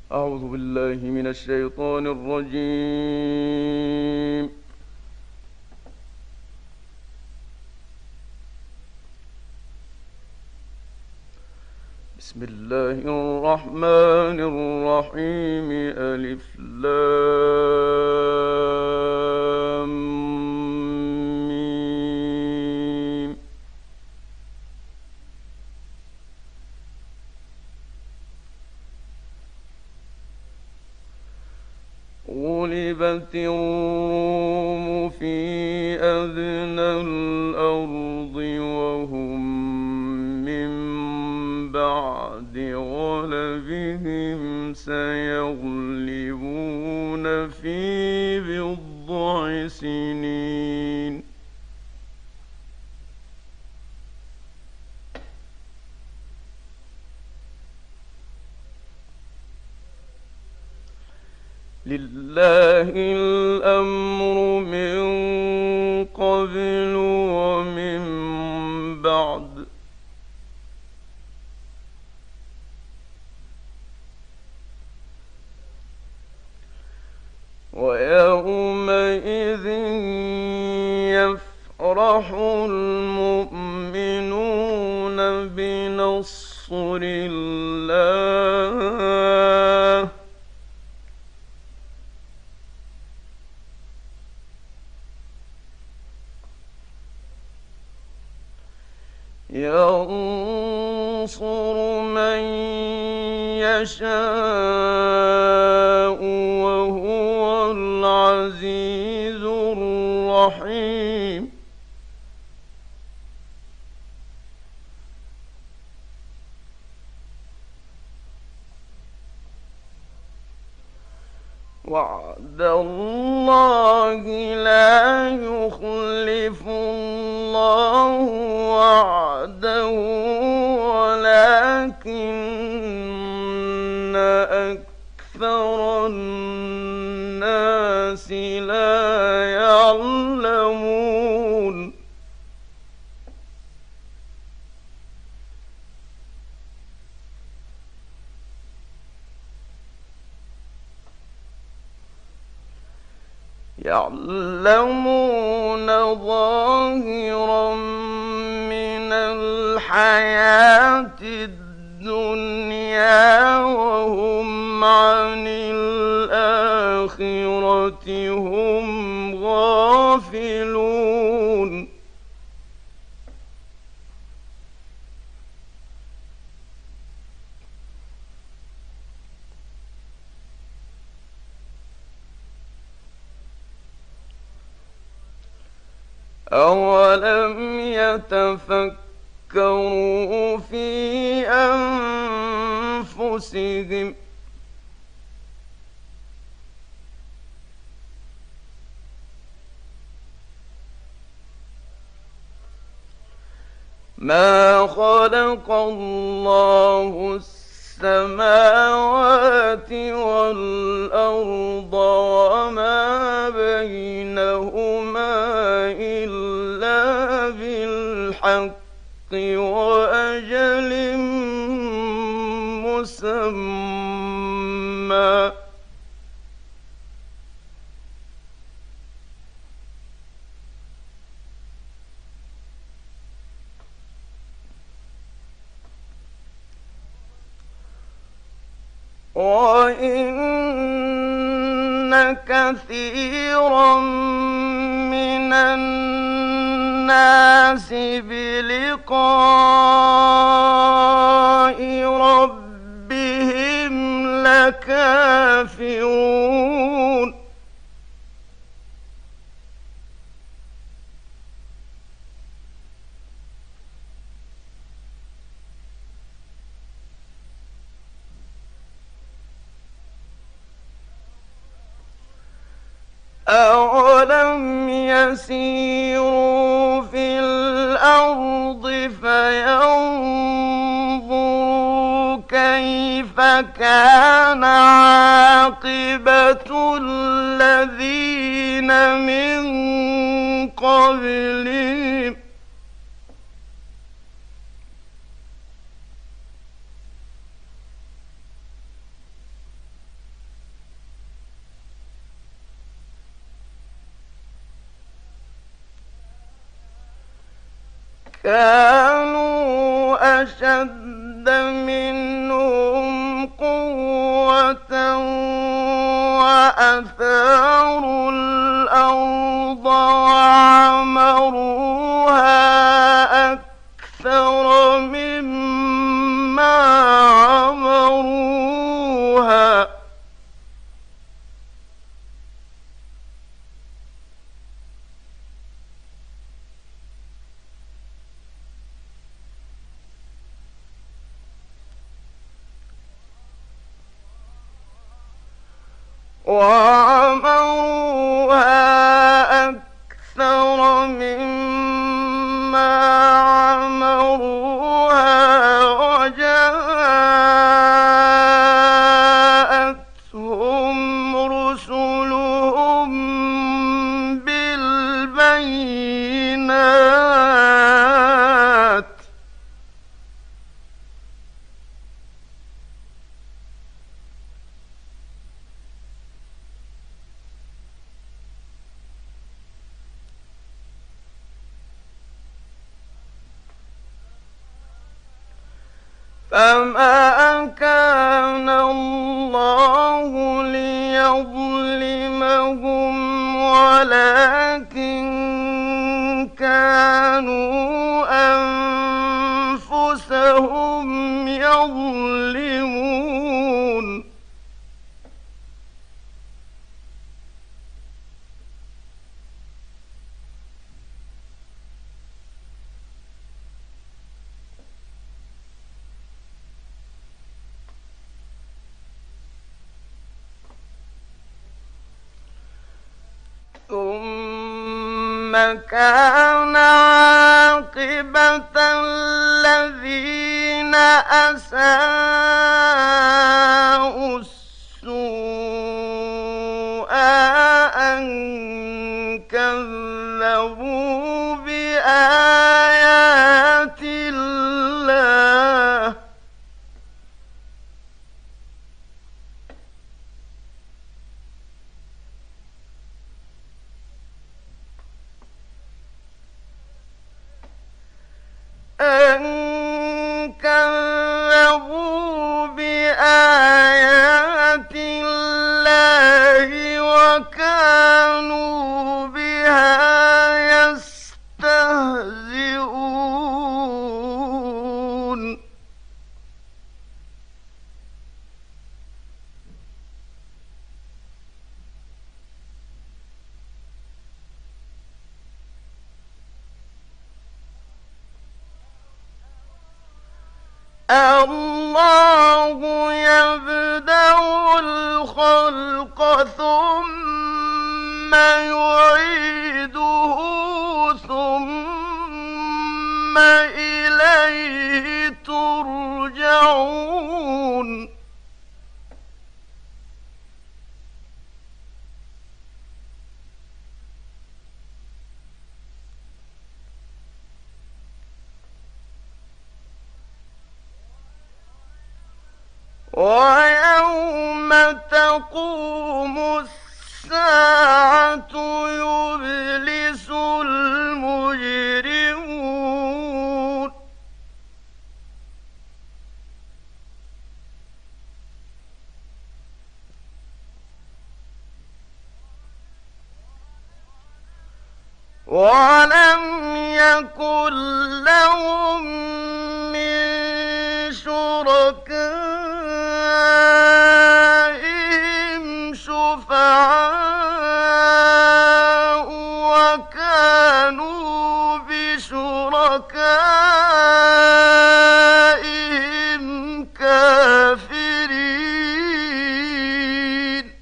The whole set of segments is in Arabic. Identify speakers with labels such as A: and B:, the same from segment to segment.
A: أعوذ بالله من الشيطان الرجيم. بسم الله الرحمن الرحيم. ألف لام ميم. غلبت الروم في أدنى الأرض وهم من بعد غلبهم سيغلبون في بضع سنين. لله الأمر من قبل ومن بعد، ويومئذ يفرح المؤمنون بنصر الله. ينصر من يشاء وهو العزيز الرحيم. وعد الله لا يخلف الله وعده ولكن أكثر الناس لا يعلمون. يعلمون ظاهرا من الحياة الدنيا وهم عن الآخرة هم غافلون. أولم يتفكروا في أنفسهم ما خلق الله السماوات والأرض وما بينهما إلا بالحق وأجل مسمى. وَإِنَّ كَثِيرًا مِنَ النَّاسِ بِلِقَاءِ رَبِّهِمْ لَكَافِرُونَ. أَوَلَمْ يَسِيرُوا فِي الْأَرْضِ فَيَنظُرُوا كَيْفَ كَانَ عَاقِبَةُ الَّذِينَ مِن قَبْلِهِمْ كانوا أشد منهم قوة وأثاروا الأرض وعمروها أكثر مما عمروها أكثر مما عمروها وجاءتهم رسلهم بالبينات فما كان الله ليظلمهم ولكن كانوا أنفسهم يظلمون ثم كان عاقبة الذين أساءوا السوء أن كذبوا بآيات الله وكانوا بها يستهزئون الله يبدأ الخلق ثم يعيده ثم إليه ترجعون ويوم تقوم الساعة يبلس المجرمون ولم يكن لهم من شركائهم شفعاء وكانوا بشركائهم كافرين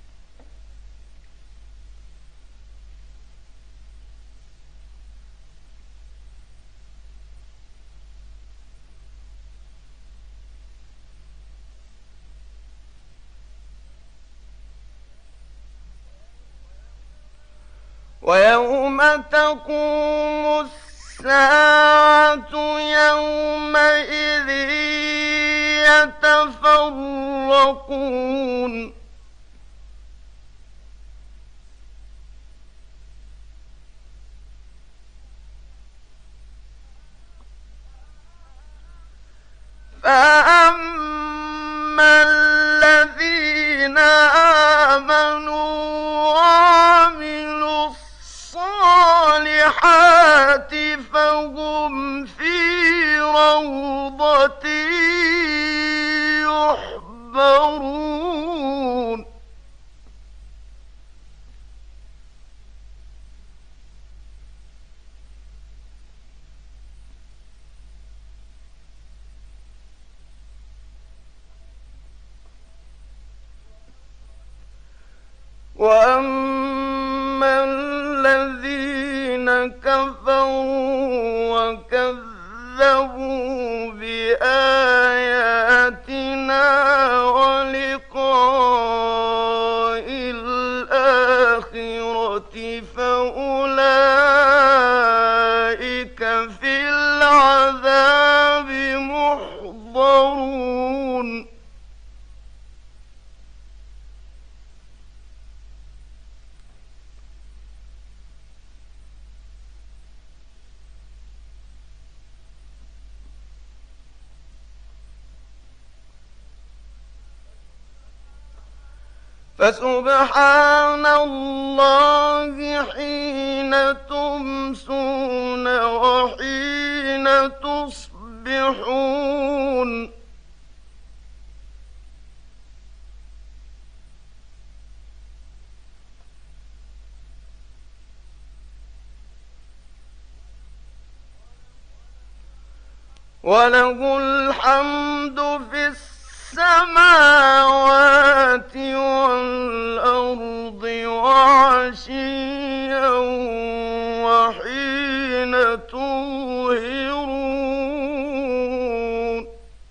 A: ويوم تقوم الساعة يومئذ يتفرقون فأما الذين آمنوا وعملوا الصالحات فهم في روضة يحبرون وأما الذين كفروا وكذبوا بآياتنا ولقاء الآخرة فأولئك في العذاب محضرون فسبحان الله حين تمسون وحين تصبحون وله الحمد في السماوات والأرض وعشيا وحين تظهرون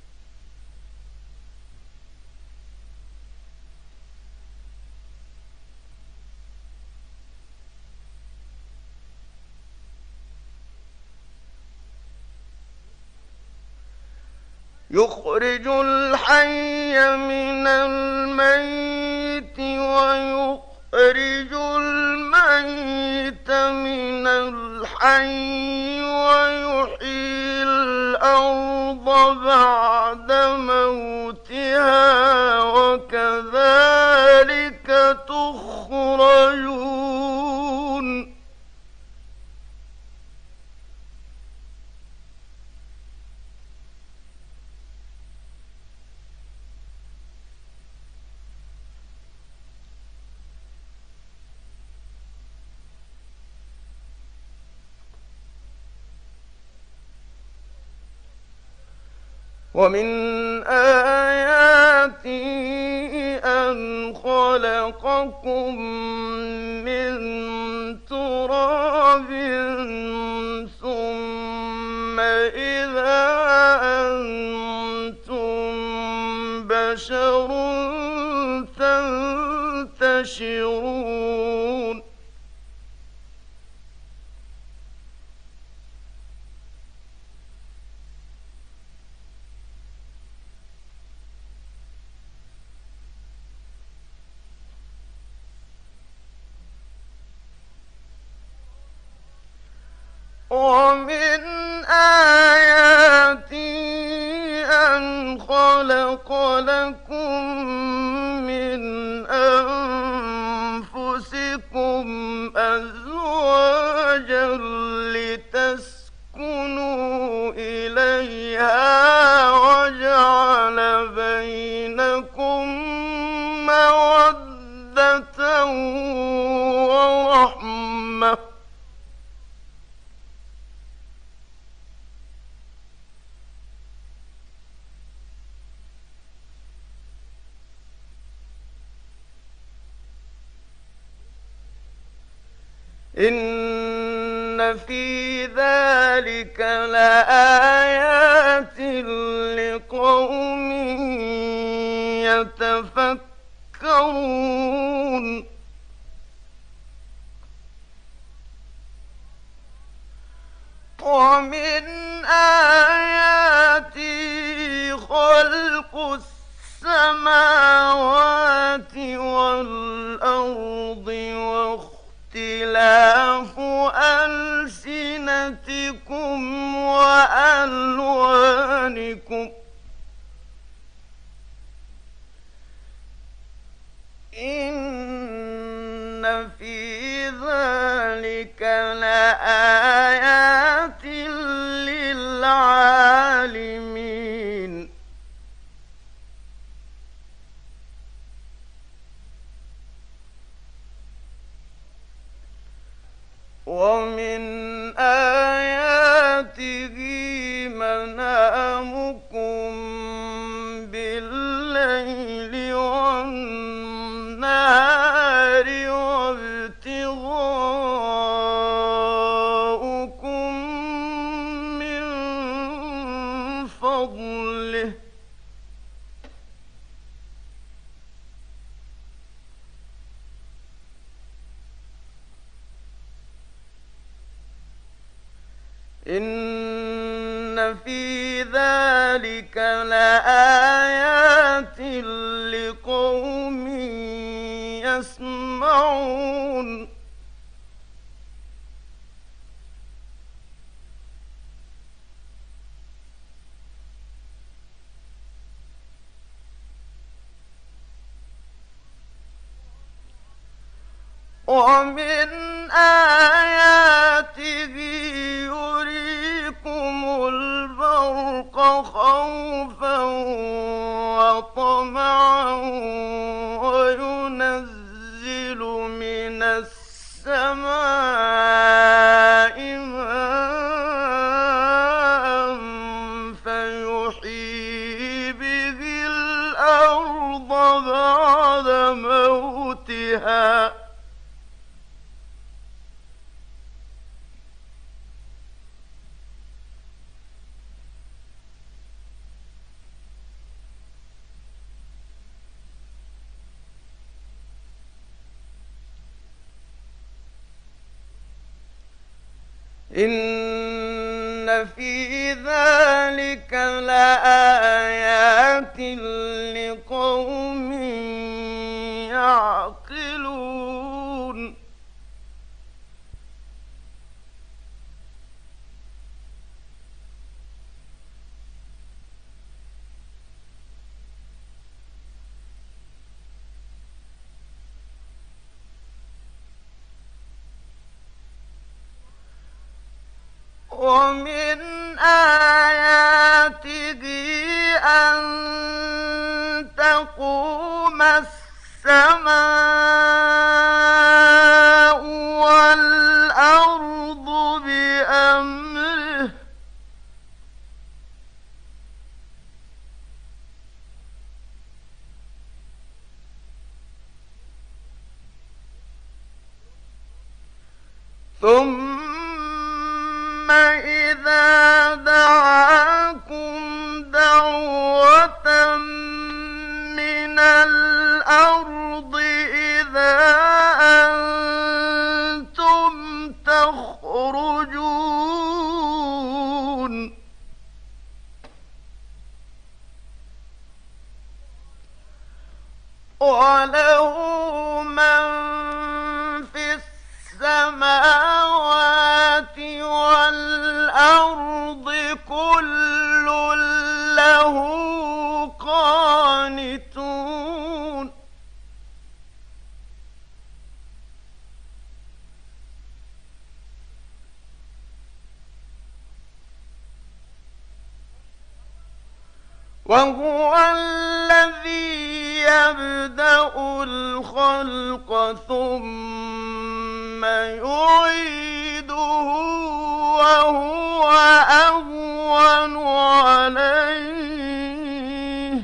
A: يخرج الحي من الميت ويخرج الميت من الحي ويحيي الأرض بعد موتها وكذلك تخرجون ومن آياته أن خلقكم من تراب ثم إذا أنتم بشر تنتشرون ومن آياته أن خلق لكم من أنفسكم أزواجا لتسكنوا إليها وجعل بينكم مودة ورحمة إن في ذلك لآيات لقوم يتفكرون ومن آياته خلق السماوات والأرض واختلاف ألسنتكم وألوانكم في ذلك لآيات للعالمين. ومن آياته منامكم بالليل والنهار وابتغاؤكم من فضله إن في ذلك لآيات لقوم يسمعون. ومن آياته يريكم البرق خوفا وطمعا وينزل من السماء ماء فيحيي به الأرض بعد موتها إن في ذلك لآيات لقوم يعقلون. ومن آياته أن تقوم السماء والأرض بأمره ثم إذا دعاكم دعوة من الأرض إذا أنتم تخرجون. وله من في السماوات والأرض كل له قانتون. وهو الذي يبدأ الخلق ثم يعيده وهو أهون عليه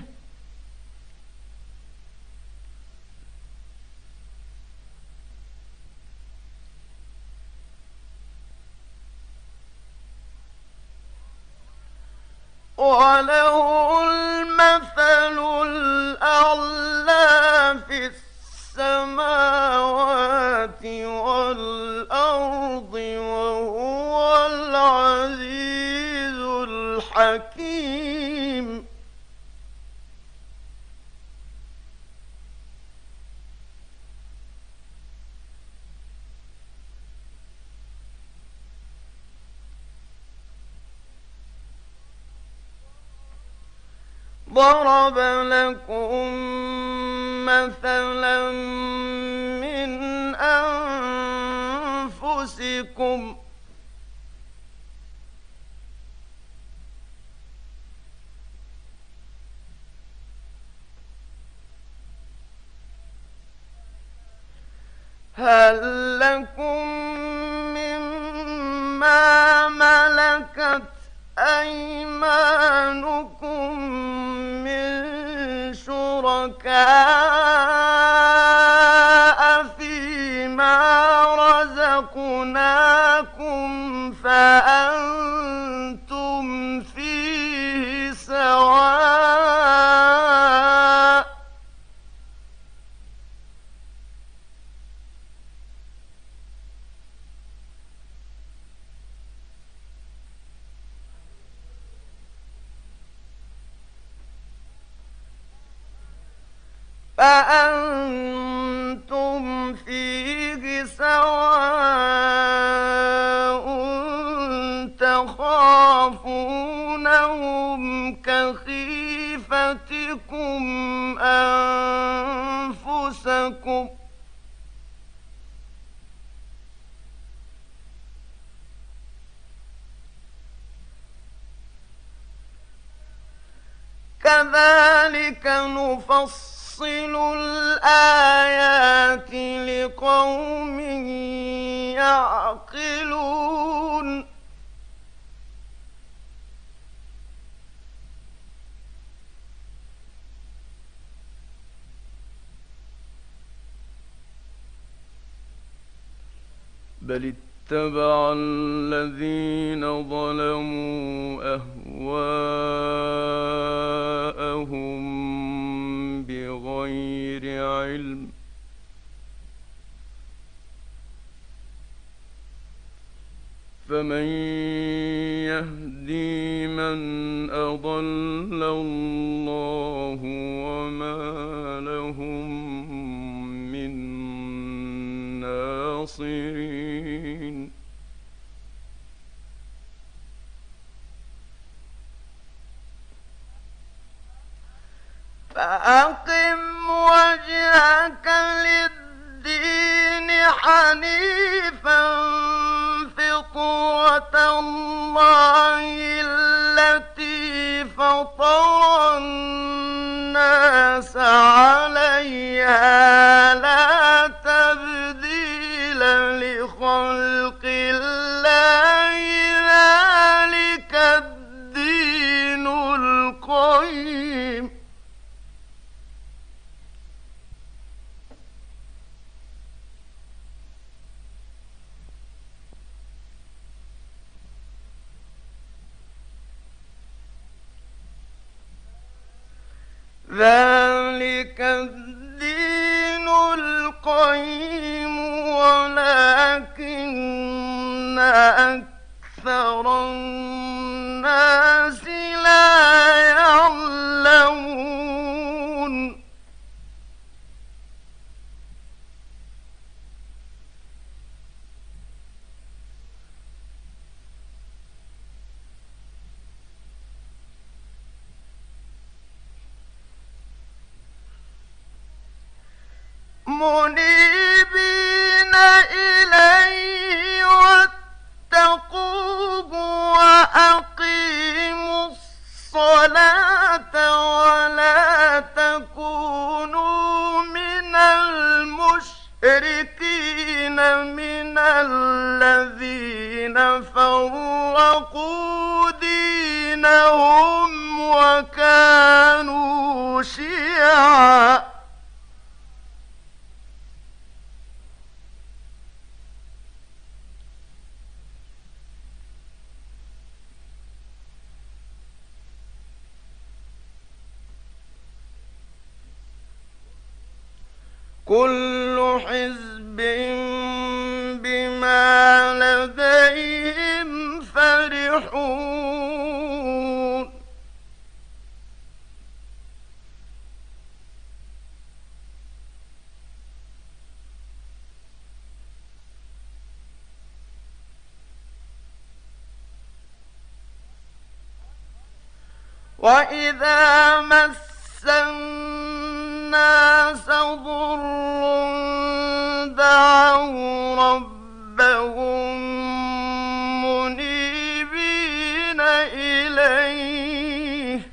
A: وله المثل الأعلى في السماوات والأرض وهو العزيز الحكيم. ضرب لكم مثلا من هل لكم مما ملكت أيمانكم من شركاء فيما رزقناكم فأنتم فيه سواء فأنتم فيه سواء تخافونهم كخيفتكم أنفسكم كذلك نفصل الآيات لقوم يعقلون بل اتبع الذين ظلموا أهواءهم بغير علم فمن يهدي من أضل الله وما لهم من ناصرين فأقم وجهك للدين حنيفا فطرة الله التي فطر الناس عليها لا تبديل لخلق الله ذلك الدين القيم ذلك الدين القيم ولكن أكثر الناس لا يعلمون منيبين إليه واتقوه وأقيموا الصلاة ولا تكونوا من المشركين من الذين فرقوا دينهم وكانوا شيعا كل حزب بما لديهم فرحون وإذا مس الناس ضر دعوا ربهم منيبين إليه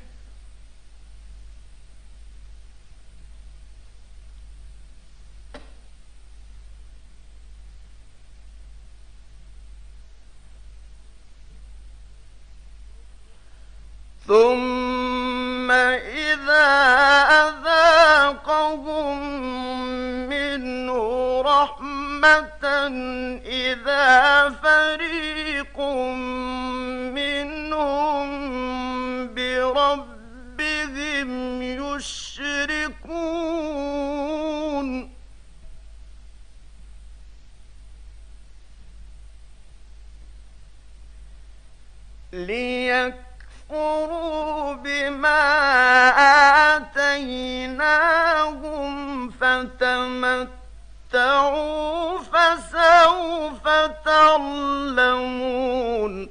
A: ثم إذا أذاقهم منه رحمة إذا فريق منهم بربهم يشركون ليكفروا بما آتيناهم فتمتعوا فسوف تعلمون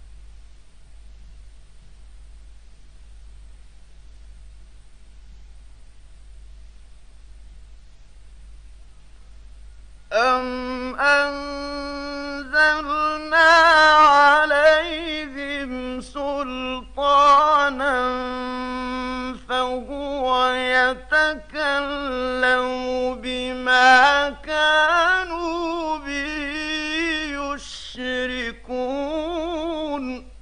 A: أم أنزلنا عليهم سلطانا فهو يتكلم بما كانوا به يشركون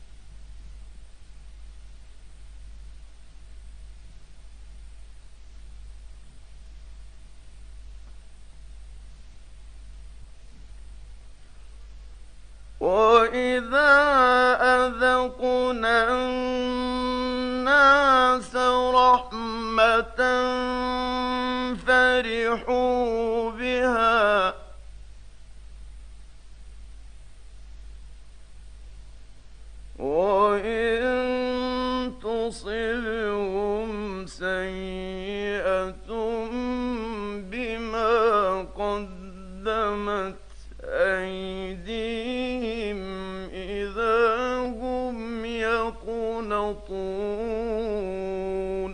A: وَإِذَا أَذَقْنَا النَّاسَ رَحْمَةً فَرِحُوا بِهَا وَإِن تُصِبْهُمْ سَيِّئَةٌ بِمَا قَدَّمَتْ أَيْدِيهِمْ إِذَا هُمْ يَقْنَطُونَ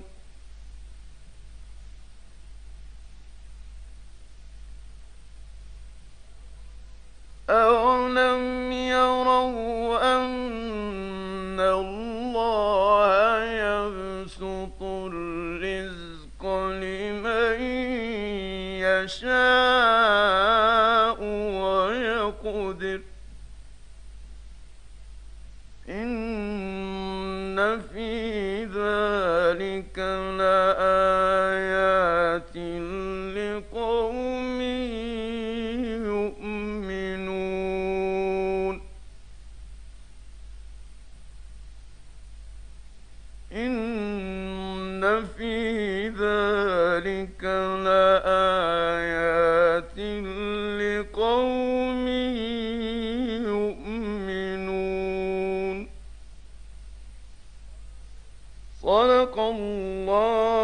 A: أَوَلَمْ يَرَوْا أَنَّ اللَّهَ يَبْسُطُ الرِّزْقَ لِمَن يَشَاءُ وَيَقْدِرُ إِنَّ فِي ذَلِكَ لَآيَاتٍ لِقَوْمٍ يُؤْمِنُونَ إِنَّ فِي ذَلِكَ لَآيَاتٍ لِقَوْمٍ يُؤْمِنُونَ صدق الله